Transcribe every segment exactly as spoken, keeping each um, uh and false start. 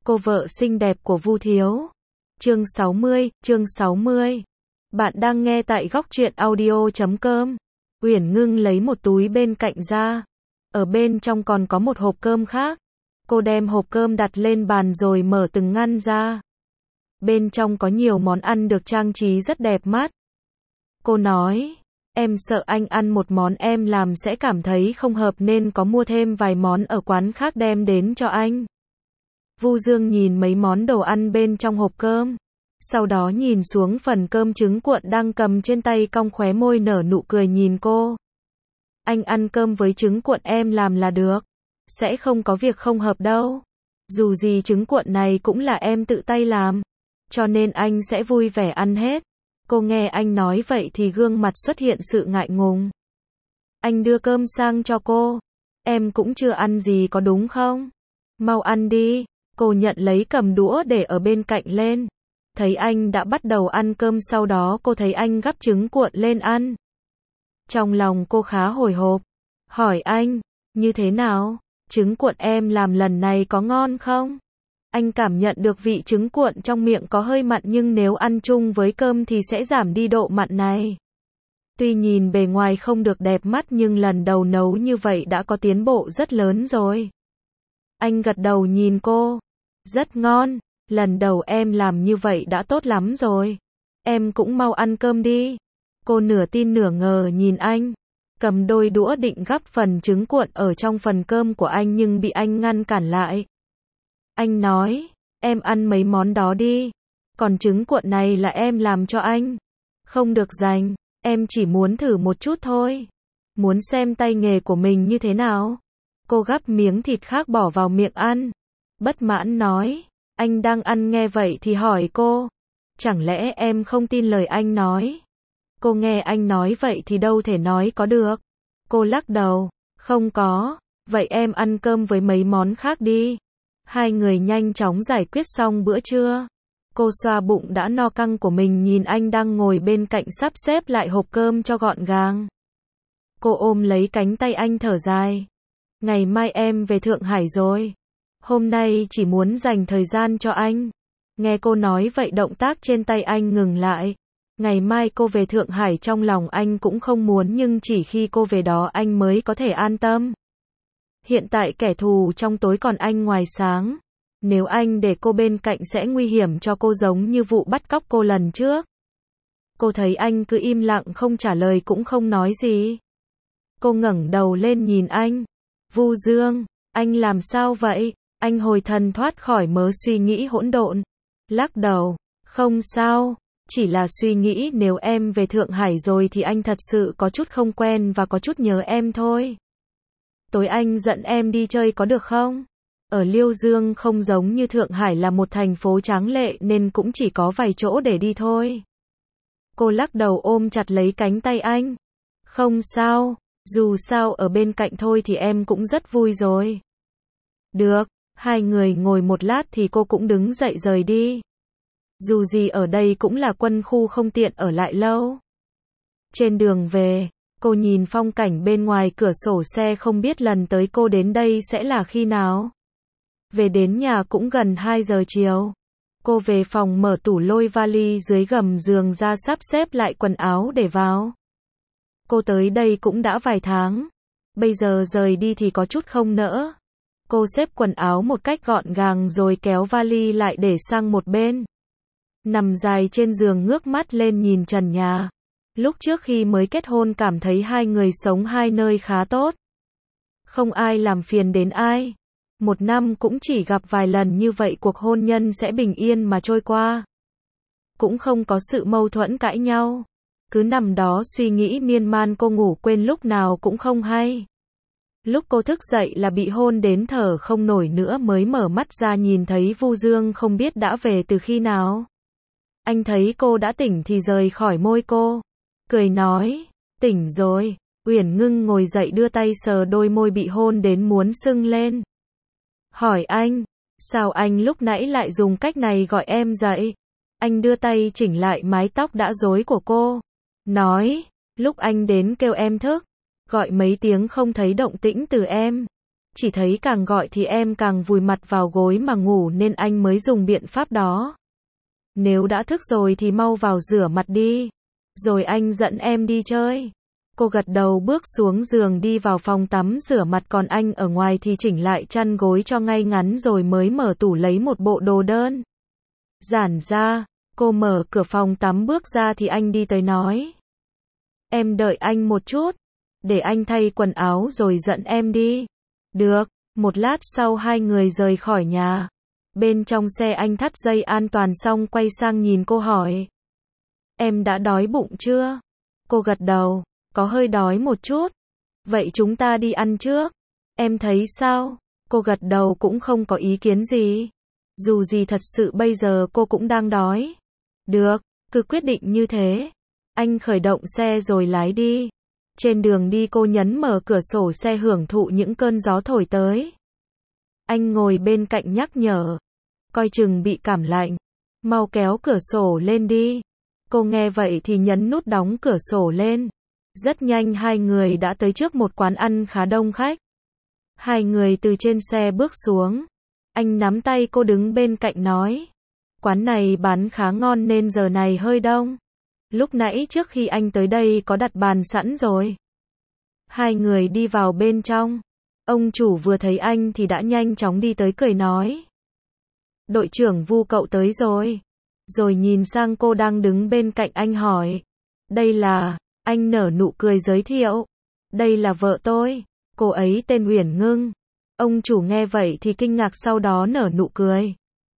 Cô vợ xinh đẹp của Vu Thiếu. Chương sáu mươi, chương sáu mươi. Bạn đang nghe tại góc truyện audio chấm com. Uyển Ngưng lấy một túi bên cạnh ra. Ở bên trong còn có một hộp cơm khác. Cô đem hộp cơm đặt lên bàn rồi mở từng ngăn ra. Bên trong có nhiều món ăn được trang trí rất đẹp mắt. Cô nói, em sợ anh ăn một món em làm sẽ cảm thấy không hợp nên có mua thêm vài món ở quán khác đem đến cho anh. Vu Dương nhìn mấy món đồ ăn bên trong hộp cơm. Sau đó nhìn xuống phần cơm trứng cuộn đang cầm trên tay, cong khóe môi nở nụ cười nhìn cô. Anh ăn cơm với trứng cuộn em làm là được. Sẽ không có việc không hợp đâu. Dù gì trứng cuộn này cũng là em tự tay làm. Cho nên anh sẽ vui vẻ ăn hết. Cô nghe anh nói vậy thì gương mặt xuất hiện sự ngại ngùng. Anh đưa cơm sang cho cô. Em cũng chưa ăn gì có đúng không? Mau ăn đi. Cô nhận lấy cầm đũa để ở bên cạnh lên. Thấy anh đã bắt đầu ăn cơm, sau đó cô thấy anh gắp trứng cuộn lên ăn. Trong lòng cô khá hồi hộp. Hỏi anh, như thế nào? Trứng cuộn em làm lần này có ngon không? Anh cảm nhận được vị trứng cuộn trong miệng có hơi mặn, nhưng nếu ăn chung với cơm thì sẽ giảm đi độ mặn này. Tuy nhìn bề ngoài không được đẹp mắt nhưng lần đầu nấu như vậy đã có tiến bộ rất lớn rồi. Anh gật đầu nhìn cô. Rất ngon, lần đầu em làm như vậy đã tốt lắm rồi. Em cũng mau ăn cơm đi. Cô nửa tin nửa ngờ nhìn anh. Cầm đôi đũa định gắp phần trứng cuộn ở trong phần cơm của anh nhưng bị anh ngăn cản lại. Anh nói, em ăn mấy món đó đi. Còn trứng cuộn này là em làm cho anh. Không được dành, em chỉ muốn thử một chút thôi. Muốn xem tay nghề của mình như thế nào. Cô gắp miếng thịt khác bỏ vào miệng ăn. Bất mãn nói, anh đang ăn nghe vậy thì hỏi cô. Chẳng lẽ em không tin lời anh nói? Cô nghe anh nói vậy thì đâu thể nói có được. Cô lắc đầu, không có, vậy em ăn cơm với mấy món khác đi. Hai người nhanh chóng giải quyết xong bữa trưa. Cô xoa bụng đã no căng của mình nhìn anh đang ngồi bên cạnh sắp xếp lại hộp cơm cho gọn gàng. Cô ôm lấy cánh tay anh thở dài. Ngày mai em về Thượng Hải rồi. Hôm nay chỉ muốn dành thời gian cho anh. Nghe cô nói vậy động tác trên tay anh ngừng lại. Ngày mai cô về Thượng Hải trong lòng anh cũng không muốn, nhưng chỉ khi cô về đó anh mới có thể an tâm. Hiện tại kẻ thù trong tối còn anh ngoài sáng. Nếu anh để cô bên cạnh sẽ nguy hiểm cho cô, giống như vụ bắt cóc cô lần trước. Cô thấy anh cứ im lặng không trả lời cũng không nói gì. Cô ngẩng đầu lên nhìn anh. Vu Dương, anh làm sao vậy? Anh hồi thần thoát khỏi mớ suy nghĩ hỗn độn. Lắc đầu, không sao, chỉ là suy nghĩ nếu em về Thượng Hải rồi thì anh thật sự có chút không quen và có chút nhớ em thôi. Tối anh dẫn em đi chơi có được không? Ở Liêu Dương không giống như Thượng Hải là một thành phố tráng lệ nên cũng chỉ có vài chỗ để đi thôi. Cô lắc đầu ôm chặt lấy cánh tay anh. Không sao, dù sao ở bên cạnh thôi thì em cũng rất vui rồi. Được, hai người ngồi một lát thì cô cũng đứng dậy rời đi. Dù gì ở đây cũng là quân khu, không tiện ở lại lâu. Trên đường về, cô nhìn phong cảnh bên ngoài cửa sổ xe, không biết lần tới cô đến đây sẽ là khi nào. Về đến nhà cũng gần hai giờ chiều. Cô về phòng mở tủ lôi vali dưới gầm giường ra sắp xếp lại quần áo để vào. Cô tới đây cũng đã vài tháng. Bây giờ rời đi thì có chút không nỡ. Cô xếp quần áo một cách gọn gàng rồi kéo vali lại để sang một bên. Nằm dài trên giường ngước mắt lên nhìn trần nhà. Lúc trước khi mới kết hôn cảm thấy hai người sống hai nơi khá tốt. Không ai làm phiền đến ai. Một năm cũng chỉ gặp vài lần, như vậy cuộc hôn nhân sẽ bình yên mà trôi qua. Cũng không có sự mâu thuẫn cãi nhau. Cứ nằm đó suy nghĩ miên man, cô ngủ quên lúc nào cũng không hay. Lúc cô thức dậy là bị hôn đến thở không nổi nữa, mới mở mắt ra nhìn thấy Vu Dương không biết đã về từ khi nào. Anh thấy cô đã tỉnh thì rời khỏi môi cô. Cười nói, tỉnh rồi. Uyển Ngưng ngồi dậy đưa tay sờ đôi môi bị hôn đến muốn sưng lên. Hỏi anh, sao anh lúc nãy lại dùng cách này gọi em dậy? Anh đưa tay chỉnh lại mái tóc đã rối của cô. Nói, lúc anh đến kêu em thức. Gọi mấy tiếng không thấy động tĩnh từ em. chỉ thấy càng gọi thì em càng vùi mặt vào gối mà ngủ nên anh mới dùng biện pháp đó. Nếu đã thức rồi thì mau vào rửa mặt đi, rồi anh dẫn em đi chơi. Cô gật đầu bước xuống giường đi vào phòng tắm rửa mặt, còn anh ở ngoài thì chỉnh lại chăn gối cho ngay ngắn rồi mới mở tủ lấy một bộ đồ đơn giản ra. Cô mở cửa phòng tắm bước ra thì anh đi tới nói: Em đợi anh một chút, để anh thay quần áo rồi dẫn em đi. Được. Một lát sau hai người rời khỏi nhà. Bên trong xe anh thắt dây an toàn xong quay sang nhìn cô hỏi: Em đã đói bụng chưa? Cô gật đầu, có hơi đói một chút. Vậy chúng ta đi ăn trước. Em thấy sao? Cô gật đầu cũng không có ý kiến gì. Dù gì thật sự bây giờ cô cũng đang đói. Được, cứ quyết định như thế. Anh khởi động xe rồi lái đi. Trên đường đi cô nhấn mở cửa sổ xe hưởng thụ những cơn gió thổi tới. Anh ngồi bên cạnh nhắc nhở: Coi chừng bị cảm lạnh. Mau kéo cửa sổ lên đi. Cô nghe vậy thì nhấn nút đóng cửa sổ lên. Rất nhanh hai người đã tới trước một quán ăn khá đông khách. Hai người từ trên xe bước xuống. Anh nắm tay cô đứng bên cạnh nói: Quán này bán khá ngon nên giờ này hơi đông. Lúc nãy trước khi anh tới đây có đặt bàn sẵn rồi. Hai người đi vào bên trong. Ông chủ vừa thấy anh thì đã nhanh chóng đi tới cười nói: Đội trưởng Vu cậu tới rồi. Rồi nhìn sang cô đang đứng bên cạnh anh hỏi: Đây là... Anh nở nụ cười giới thiệu: Đây là vợ tôi. Cô ấy tên Uyển Ngưng. Ông chủ nghe vậy thì kinh ngạc, sau đó nở nụ cười.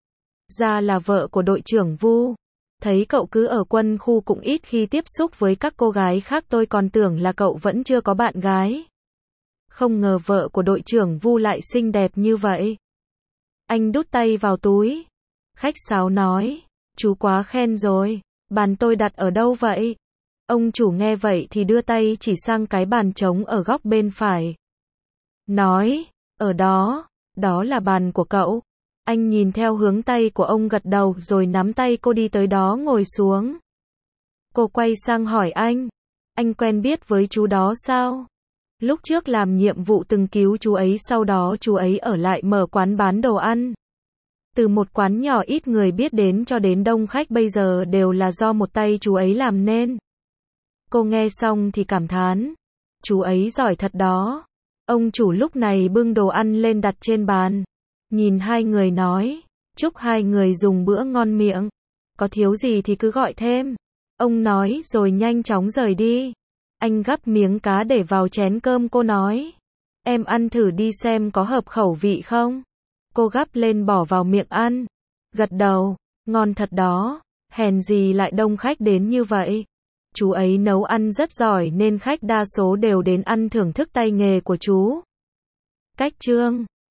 Ra là vợ của đội trưởng Vu. Thấy cậu cứ ở quân khu cũng ít khi tiếp xúc với các cô gái khác, tôi còn tưởng là cậu vẫn chưa có bạn gái. Không ngờ vợ của đội trưởng Vu lại xinh đẹp như vậy. Anh đút tay vào túi. Khách sáo nói: Chú quá khen rồi. Bàn tôi đặt ở đâu vậy? Ông chủ nghe vậy thì đưa tay chỉ sang cái bàn trống ở góc bên phải. Nói: Ở đó, đó là bàn của cậu. Anh nhìn theo hướng tay của ông gật đầu rồi nắm tay cô đi tới đó ngồi xuống. Cô quay sang hỏi anh: Anh quen biết với chú đó sao? Lúc trước làm nhiệm vụ từng cứu chú ấy, sau đó chú ấy ở lại mở quán bán đồ ăn. Từ một quán nhỏ ít người biết đến cho đến đông khách bây giờ đều là do một tay chú ấy làm nên. Cô nghe xong thì cảm thán: Chú ấy giỏi thật đó. Ông chủ lúc này bưng đồ ăn lên đặt trên bàn. Nhìn hai người nói: Chúc hai người dùng bữa ngon miệng. Có thiếu gì thì cứ gọi thêm. Ông nói rồi nhanh chóng rời đi. Anh gắp miếng cá để vào chén cơm, cô nói: Em ăn thử đi xem có hợp khẩu vị không? Cô gắp lên bỏ vào miệng ăn. Gật đầu: Ngon thật đó. Hèn gì lại đông khách đến như vậy. Chú ấy nấu ăn rất giỏi nên khách đa số đều đến ăn thưởng thức tay nghề của chú. Cách chương